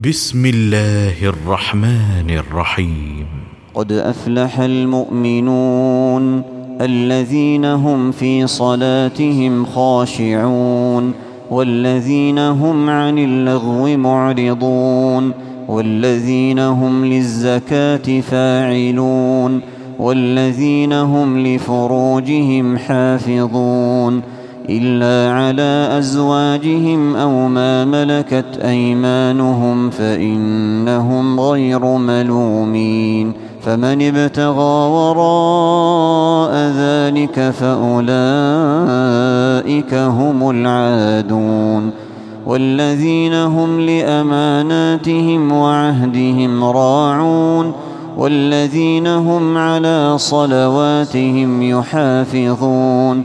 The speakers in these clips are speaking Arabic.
بسم الله الرحمن الرحيم. قد أفلح المؤمنون الذين هم في صلاتهم خاشعون والذين هم عن اللغو معرضون والذين هم للزكاة فاعلون والذين هم لفروجهم حافظون إلا على أزواجهم أو ما ملكت أيمانهم فإنهم غير ملومين. فمن ابتغى وراء ذلك فأولئك هم العادون. والذين هم لأماناتهم وعهدهم راعون والذين هم على صلواتهم يحافظون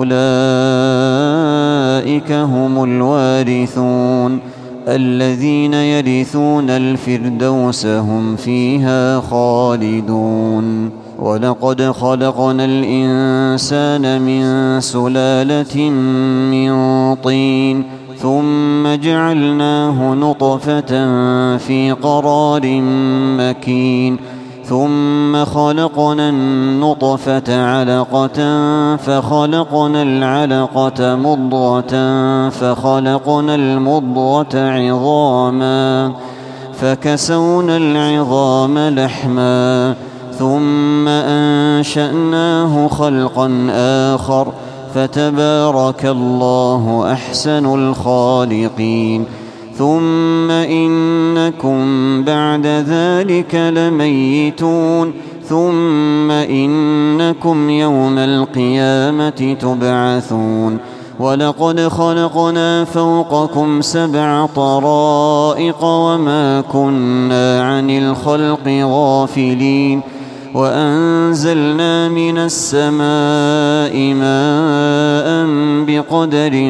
أولئك هم الوارثون الذين يرثون الفردوس هم فيها خالدون. ولقد خلقنا الإنسان من سلالة من طين ثم جعلناه نطفة في قرار مكين ثم خلقنا النطفة علقة فخلقنا العلقة مضغة فخلقنا المضغة عظاما فكسونا العظام لحما ثم أنشأناه خلقا آخر فتبارك الله أحسن الخالقين. ثم إنكم بعد ذلك لميتون ثم إنكم يوم القيامة تبعثون. ولقد خلقنا فوقكم 7 طرائق وما كنا عن الخلق غافلين وأنزلنا من السماء ماء بقدر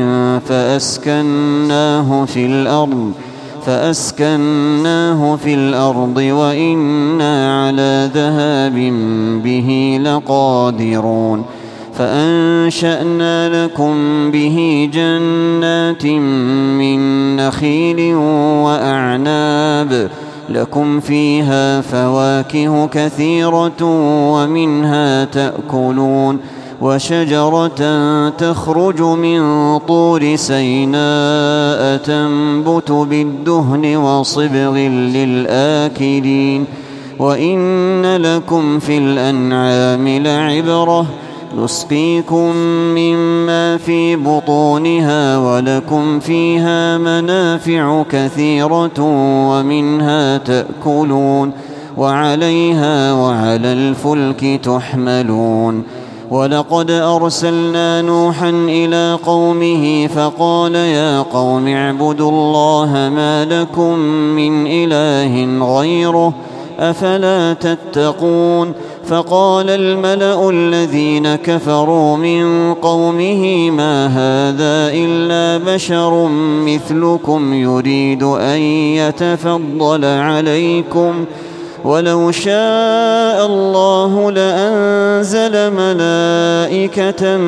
فأسكناه في الأرض وإنا على ذهاب به لقادرون. فأنشأنا لكم به جنات من نخيل وأعناب لكم فيها فواكه كثيرة ومنها تأكلون وشجرة تخرج من طور سيناء تنبت بالدهن وصبغ للآكلين. وإن لكم في الأنعام لعبرة نسقيكم مما في بطونها ولكم فيها منافع كثيرة ومنها تأكلون وعليها وعلى الفلك تحملون. ولقد أرسلنا نوحا إلى قومه فقال يا قوم اعبدوا الله ما لكم من إله غيره أفلا تتقون. فقال الملأ الذين كفروا من قومه ما هذا إلا بشر مثلكم يريد أن يتفضل عليكم ولو شاء الله لأنزل ملائكة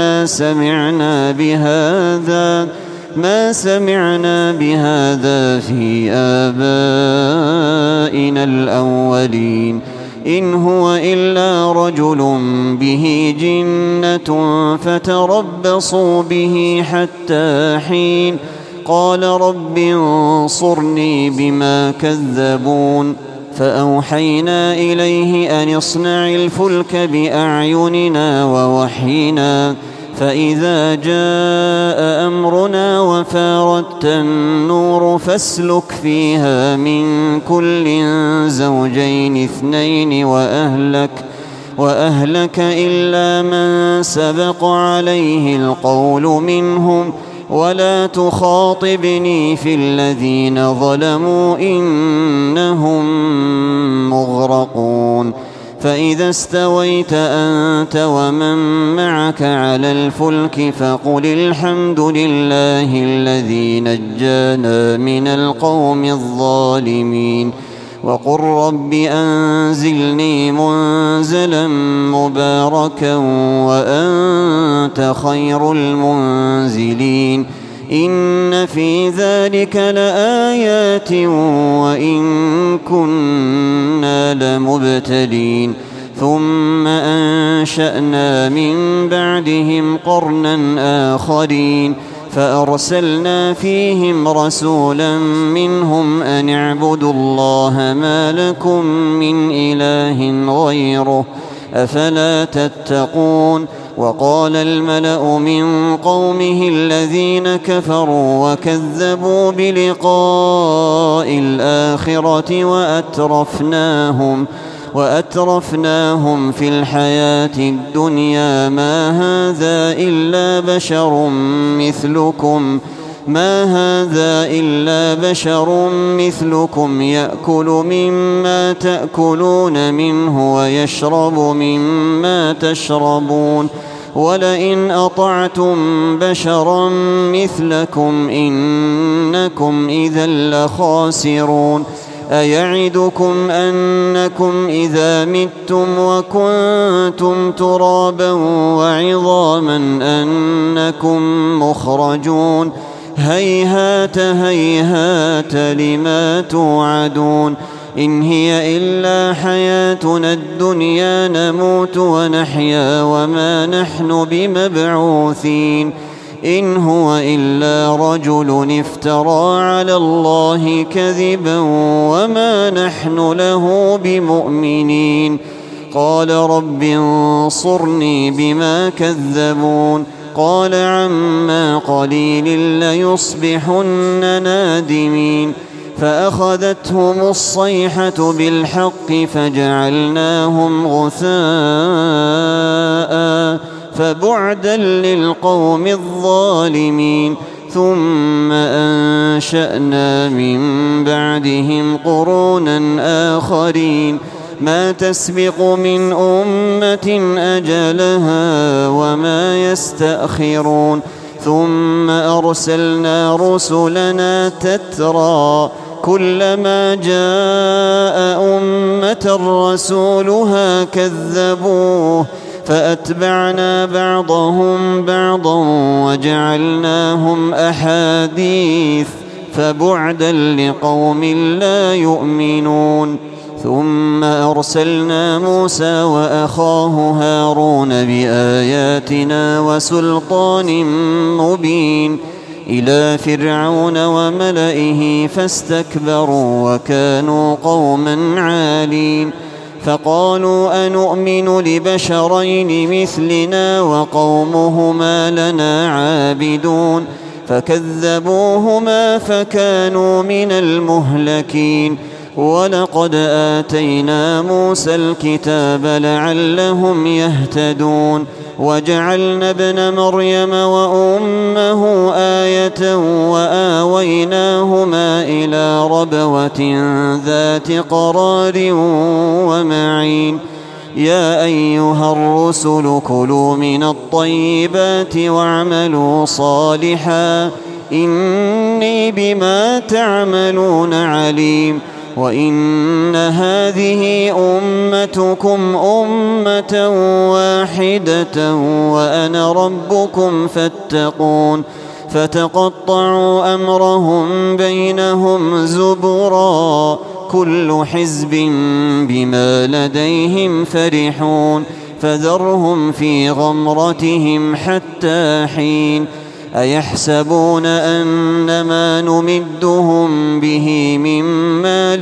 ما سمعنا بهذا في آبائنا الأولين إن هو إلا رجل به جنة فتربصوا به حتى حين. قال رب انصرني بما كذبون. فأوحينا إليه أن اصنع الفلك بأعيننا ووحينا فإذا جاء أمرنا وفاردت النور فاسلك فيها من كل زوجين 2 وأهلك إلا من سبق عليه القول منهم ولا تخاطبني في الذين ظلموا إنهم مغرقون. فإذا استويت أنت ومن معك على الفلك فقل الحمد لله الذي نجانا من القوم الظالمين وقل رب أنزلني منزلا مباركا وأنت خير المنزلين. إن في ذلك لآيات وإن كنا لمبتلين ثم أنشأنا من بعدهم قرنا آخرين فأرسلنا فيهم رسولا منهم أن اعبدوا الله ما لكم من إله غيره أفلا تتقون وقال الملأ من قومه الذين كفروا وكذبوا بلقاء الآخرة وأترفناهم في الحياة الدنيا ما هذا إلا بشر مثلكم يأكل مما تأكلون منه ويشرب مما تشربون ولئن أطعتم بشرا مثلكم إنكم إذا لخاسرون أيعدكم أنكم إذا متم وكنتم ترابا وعظاما أنكم مخرجون هيهات هيهات لما توعدون إن هي إلا حياتنا الدنيا نموت ونحيا وما نحن بمبعوثين إن هو إلا رجل افترى على الله كذبا وما نحن له بمؤمنين قال رب انصرني بما كذبون قال عما قليل ليصبحن نادمين فأخذتهم الصيحة بالحق فجعلناهم غثاء فبعدا للقوم الظالمين ثم أنشأنا من بعدهم قرونا آخرين ما تسبق من أمة أجلها وما يستأخرون ثم أرسلنا رسلنا تترى كلما جاء أمة رسولها كذبوه فأتبعنا بعضهم بعضا وجعلناهم أحاديث فبعدا لقوم لا يؤمنون ثم أرسلنا موسى وأخاه هارون بآياتنا وسلطان مبين إلى فرعون وملئه فاستكبروا وكانوا قوما عالين فقالوا أنؤمن لبشرين مثلنا وقومهما لنا عابدون فكذبوهما فكانوا من المهلكين ولقد آتينا موسى الكتاب لعلهم يهتدون وجعلنا ابن مريم وأمه آية وآويناهما إلى ربوة ذات قرار ومعين يا أيها الرسل كلوا من الطيبات واعملوا صالحا إني بما تعملون عليم وإن هذه أمتكم أمة واحدة وأنا ربكم فاتقون فتقطعوا أمرهم بينهم زبرا كل حزب بما لديهم فرحون فذرهم في غمرتهم حتى حين أيحسبون أنما نمدهم به من مال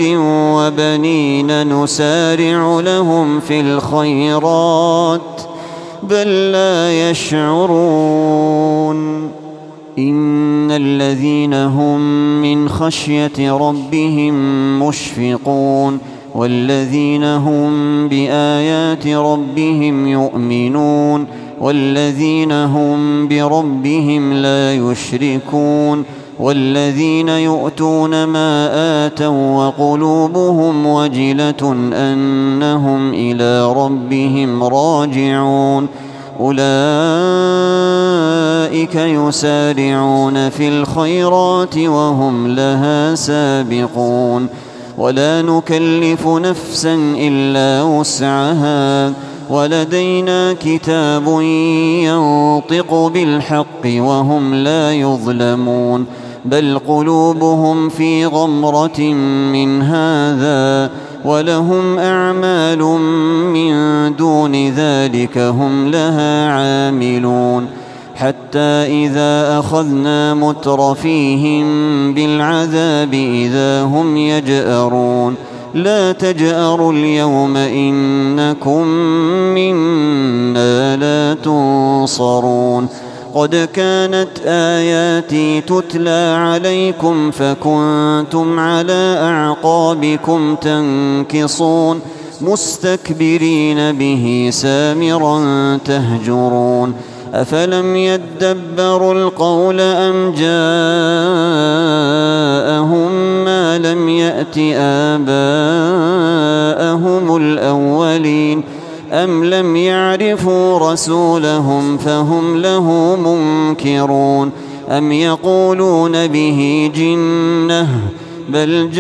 وبنين نسارع لهم في الخيرات بل لا يشعرون إن الذين هم من خشية ربهم مشفقون والذين هم بآيات ربهم يؤمنون والذين هم بربهم لا يشركون والذين يؤتون ما آتوا وقلوبهم وجلة أنهم إلى ربهم راجعون أولئك يسارعون في الخيرات وهم لها سابقون ولا نكلف نفسا إلا وسعها ولدينا كتاب ينطق بالحق وهم لا يظلمون بل قلوبهم في غمرة من هذا ولهم أعمال من دون ذلك هم لها عاملون حتى إذا أخذنا مترفيهم بالعذاب إذا هم يجأرون لا تجأروا اليوم إنكم منا لا تنصرون قد كانت آياتي تتلى عليكم فكنتم على أعقابكم تنكصون مستكبرين به سامرا تهجرون أفلم يدبروا القول أم جاءهم ما لم يأت آباءهم الأولين أم لم يعرفوا رسولهم فهم له منكرون أم يقولون به جنة بل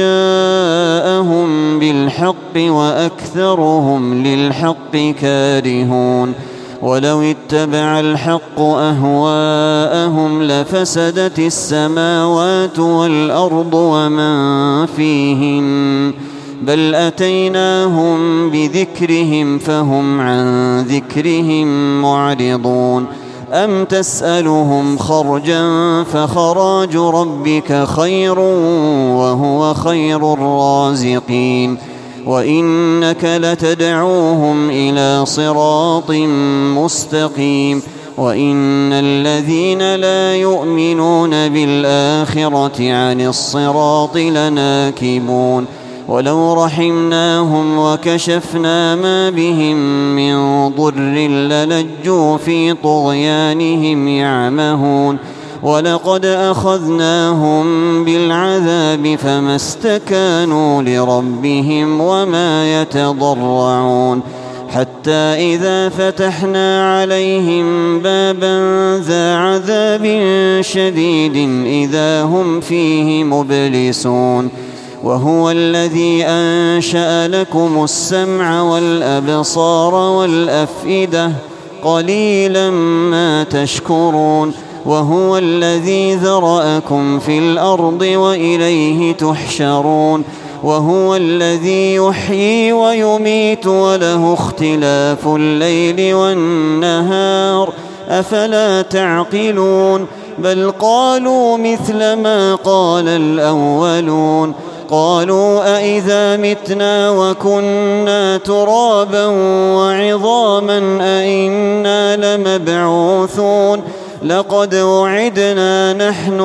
جاءهم بالحق وأكثرهم للحق كارهون ولو اتبع الحق أهواءهم لفسدت السماوات والأرض ومن فيهن بل أتيناهم بذكرهم فهم عن ذكرهم معرضون أم تسألهم خرجا فخراج ربك خير وهو خير الرازقين وإنك لتدعوهم إلى صراط مستقيم وإن الذين لا يؤمنون بالآخرة عن الصراط لناكبون ولو رحمناهم وكشفنا ما بهم من ضر للجوا في طغيانهم يعمهون ولقد أخذناهم بالعذاب فما استكانوا لربهم وما يتضرعون حتى إذا فتحنا عليهم بابا ذا عذاب شديد إذا هم فيه مبلسون وهو الذي أنشأ لكم السمع والأبصار والأفئدة قليلا ما تشكرون وهو الذي ذرأكم في الأرض وإليه تحشرون وهو الذي يحيي ويميت وله اختلاف الليل والنهار أفلا تعقلون بل قالوا مثل ما قال الأولون قالوا أئذا متنا وكنا ترابا وعظاما أئنا لمبعوثون لقد وعدنا نحن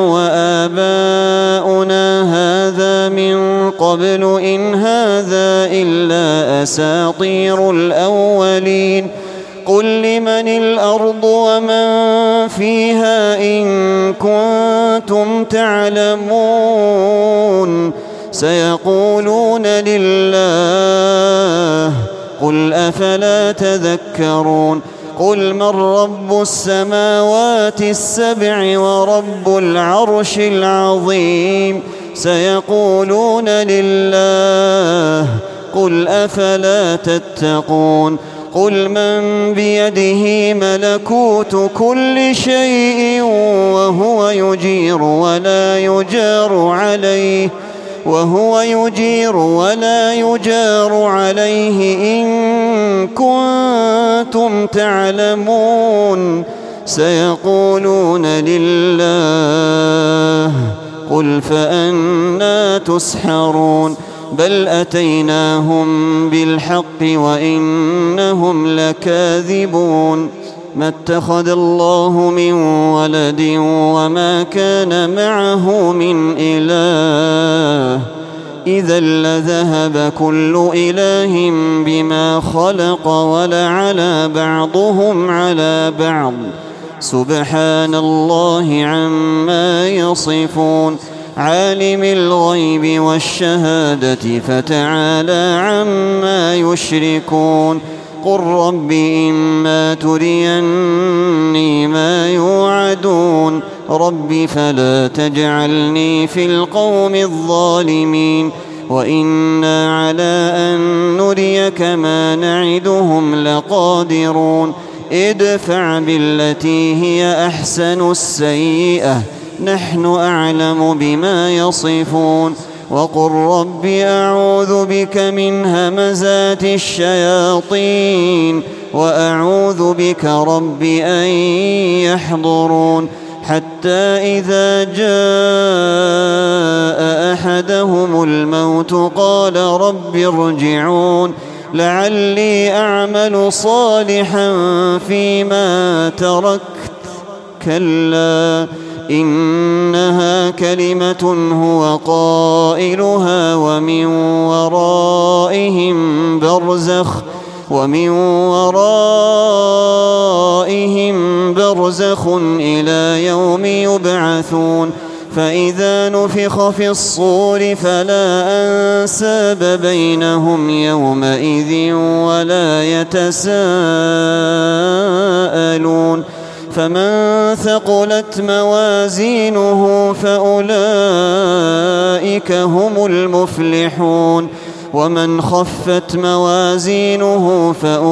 وآباؤنا هذا من قبل إن هذا إلا أساطير الأولين قل لمن الأرض ومن فيها إن كنتم تعلمون سيقولون لله قل أفلا تذكرون قل من رب السماوات السبع ورب العرش العظيم سيقولون لله قل أفلا تتقون قل من بيده ملكوت كل شيء وهو يجير ولا يجار عليه إن كنتم تعلمون سيقولون لله قل فأنى تسحرون بل أتيناهم بالحق وإنهم لكاذبون ما اتخذ الله من ولد وما كان معه من إله إذا لذهب كل إله بما خلق ولعلى بعضهم على بعض سبحان الله عما يصفون عالم الغيب والشهادة فتعالى عما يشركون قل رب إما تريني ما يوعدون رب فلا تجعلني في القوم الظالمين وإنا على أن نريك ما نعدهم لقادرون ادفع بالتي هي أحسن السيئة نحن أعلم بما يصفون وقل رب أعوذ بك من همزات الشياطين وأعوذ بك رب أن يحضرون حتى إذا جاء أحدهم الموت قال رب ارجعون لعلي أعمل صالحا فيما تركت كلا إنها كلمة هو قائلها ومن ورائهم برزخ إلى يوم يبعثون فإذا نفخ في الصور فلا أنساب بينهم يومئذ ولا يتساءلون فمن ثقلت موازينه فأولئك هم المفلحون ومن خفت موازينه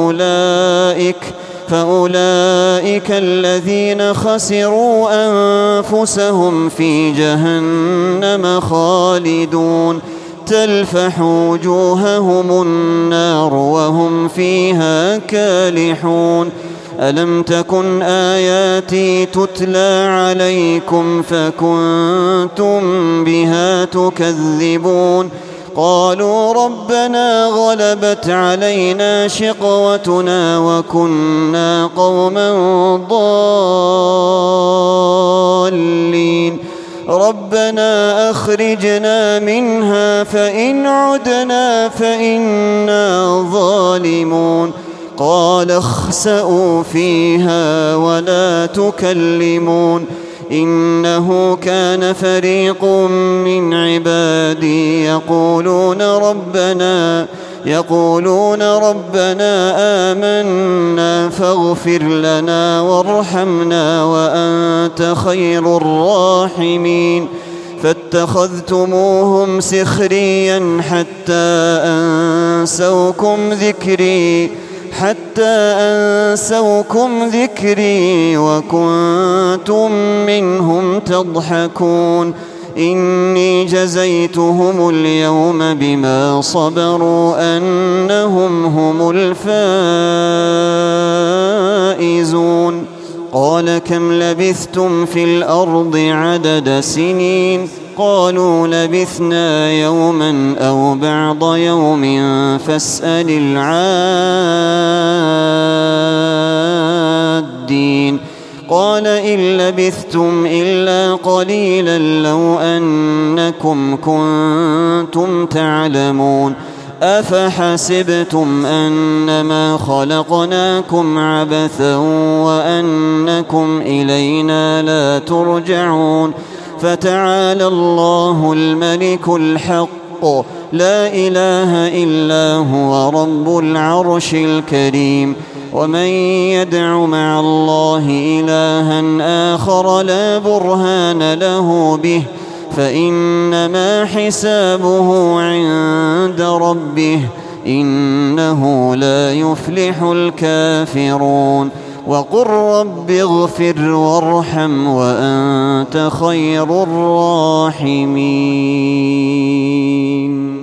فأولئك الذين خسروا أنفسهم في جهنم خالدون تلفح وجوههم النار وهم فيها كالحون ألم تكن آياتي تتلى عليكم فكنتم بها تكذبون قالوا ربنا غلبت علينا شقوتنا وكنا قوما ضالين ربنا أخرجنا منها فإن عدنا فإنا ظالمون قال اخسئوا فيها ولا تكلمون إنه كان فريق من عبادي يقولون ربنا آمنا فاغفر لنا وارحمنا وأنت خير الراحمين فاتخذتموهم سخريا حتى أنسوكم ذكري وكنتم منهم تضحكون إني جزيتهم اليوم بما صبروا أنهم هم الفائزون قال كم لبثتم في الأرض عدد سنين قالوا لبثنا يوما أو بعض يوم فاسأل العادين قال إن لبثتم إلا قليلا لو أنكم كنتم تعلمون أفحسبتم أنما خلقناكم عبثا وأنكم إلينا لا ترجعون فتعالى الله الملك الحق لا إله إلا هو رب العرش الكريم ومن يدع مع الله إلها آخر لا برهان له به فإنما حسابه عند ربه إنه لا يفلح الكافرون وقل رب اغفر وارحم وأنت خير الراحمين